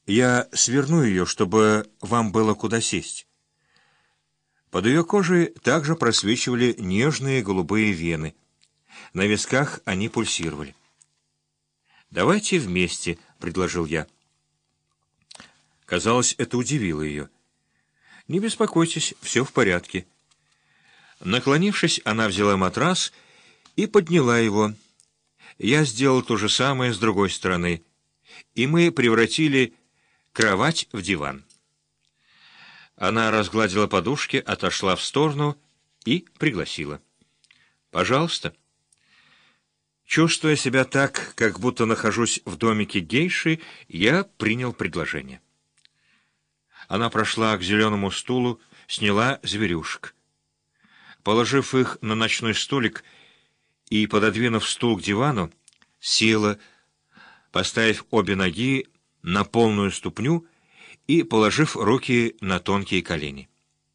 Я сверну ее, чтобы вам было куда сесть». Под ее кожей также просвечивали нежные голубые вены. На висках они пульсировали. «Давайте вместе», — предложил я. Казалось, это удивило ее. «Не беспокойтесь, все в порядке». Наклонившись, она взяла матрас и подняла его. Я сделал то же самое с другой стороны, и мы превратили кровать в диван. Она разгладила подушки, отошла в сторону и пригласила. «Пожалуйста». Чувствуя себя так, как будто нахожусь в домике гейши, я принял предложение. Она прошла к зеленому стулу, сняла зверюшек. Положив их на ночной столик и пододвинув стул к дивану, села, поставив обе ноги на полную ступню и положив руки на тонкие колени.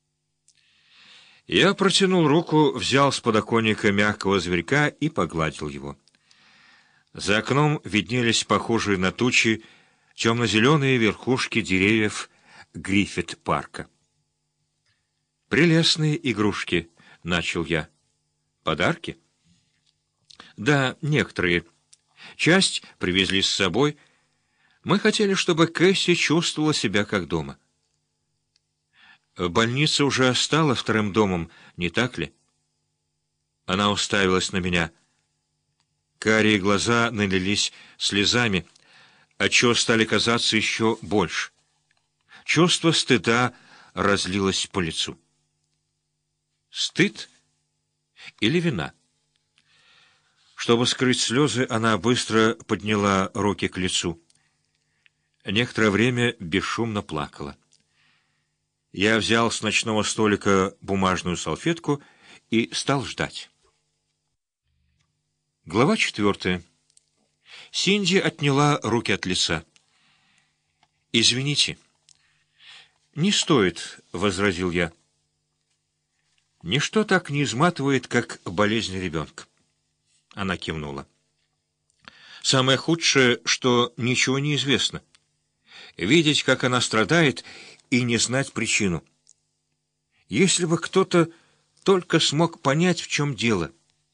Я протянул руку, взял с подоконника мягкого зверька и погладил его. За окном виднелись похожие на тучи темно-зеленые верхушки деревьев Гриффит-парка. «Прелестные игрушки», — начал я. «Подарки?» «Да, некоторые. Часть привезли с собой. Мы хотели, чтобы Кэсси чувствовала себя как дома». «Больница уже стала вторым домом, не так ли?» Она уставилась на меня. Карие глаза налились слезами, отчего стали казаться еще больше. Чувство стыда разлилось по лицу. Стыд или вина? Чтобы скрыть слезы, она быстро подняла руки к лицу. Некоторое время бесшумно плакала. Я взял с ночного столика бумажную салфетку и стал ждать. Глава 4. Синди отняла руки от лица. «Извините». «Не стоит», — возразил я. «Ничто так не изматывает, как болезнь ребенка». Она кивнула. «Самое худшее, что ничего не известно. Видеть, как она страдает, и не знать причину. Если бы кто-то только смог понять, в чем дело».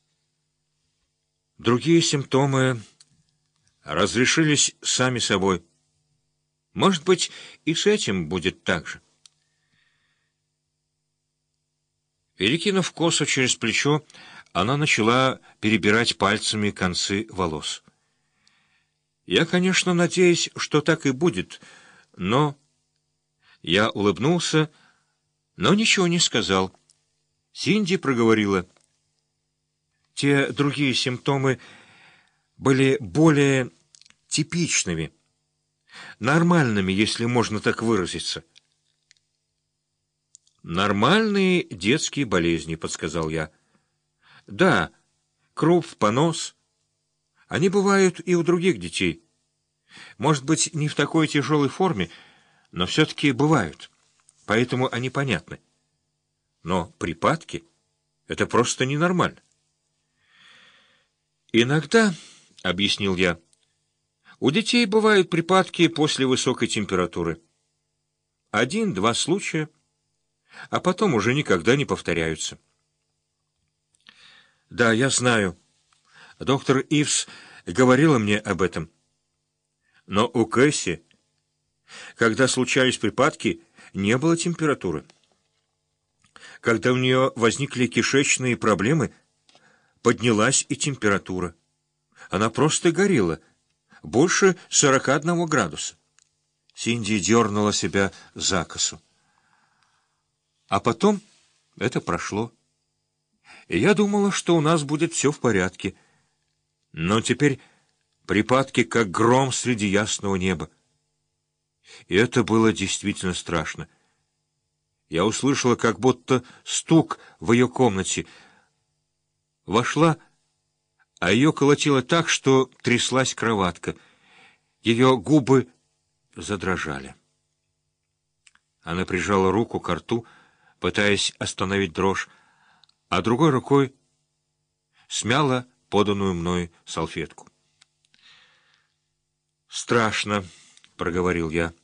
Другие симптомы разрешились сами собой. Может быть, и с этим будет так же. Перекинув косу через плечо, она начала перебирать пальцами концы волос. «Я, конечно, надеюсь, что так и будет, но...» Я улыбнулся, но ничего не сказал. Синди проговорила. Те другие симптомы были более типичными, нормальными, если можно так выразиться. «Нормальные детские болезни», — подсказал я. «Да, кровь, понос. Они бывают и у других детей. Может быть, не в такой тяжелой форме, но все-таки бывают, поэтому они понятны. Но припадки — это просто ненормально». «Иногда, — объяснил я, — у детей бывают припадки после высокой температуры. 1-2 случая, а потом уже никогда не повторяются». «Да, я знаю. Доктор Ивс говорила мне об этом. Но у Кэсси, когда случались припадки, не было температуры. Когда у нее возникли кишечные проблемы, поднялась и температура. Она просто горела, больше 41 градуса». Синди дернула себя за косу. А потом это прошло. И я думала, что у нас будет все в порядке. Но теперь припадки, как гром среди ясного неба. И это было действительно страшно. Я услышала как будто стук в ее комнате. Вошла, а ее колотило так, что тряслась кроватка. Ее губы задрожали. Она прижала руку к рту, пытаясь остановить дрожь, а другой рукой смяла поданную мной салфетку. «Страшно», — проговорил я.